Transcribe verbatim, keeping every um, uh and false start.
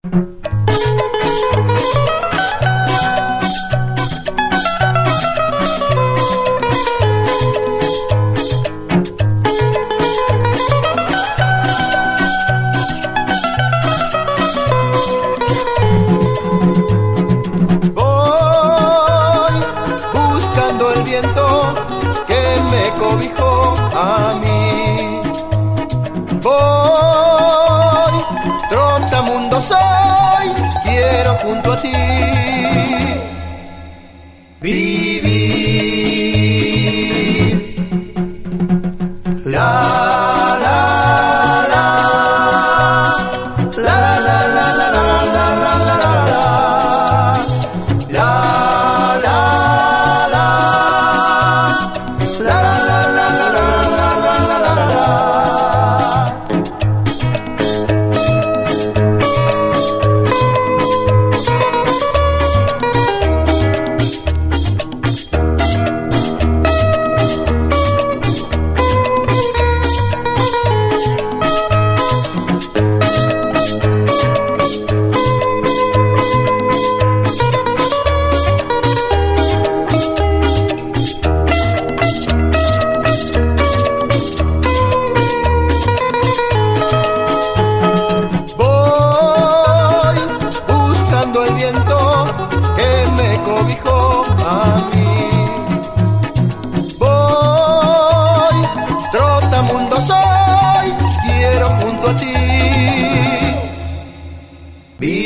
Junto a ti vivir. La la la la la la la la la la la la la la el viento que me cobijó a mí. Voy, trotamundo soy, quiero junto a ti.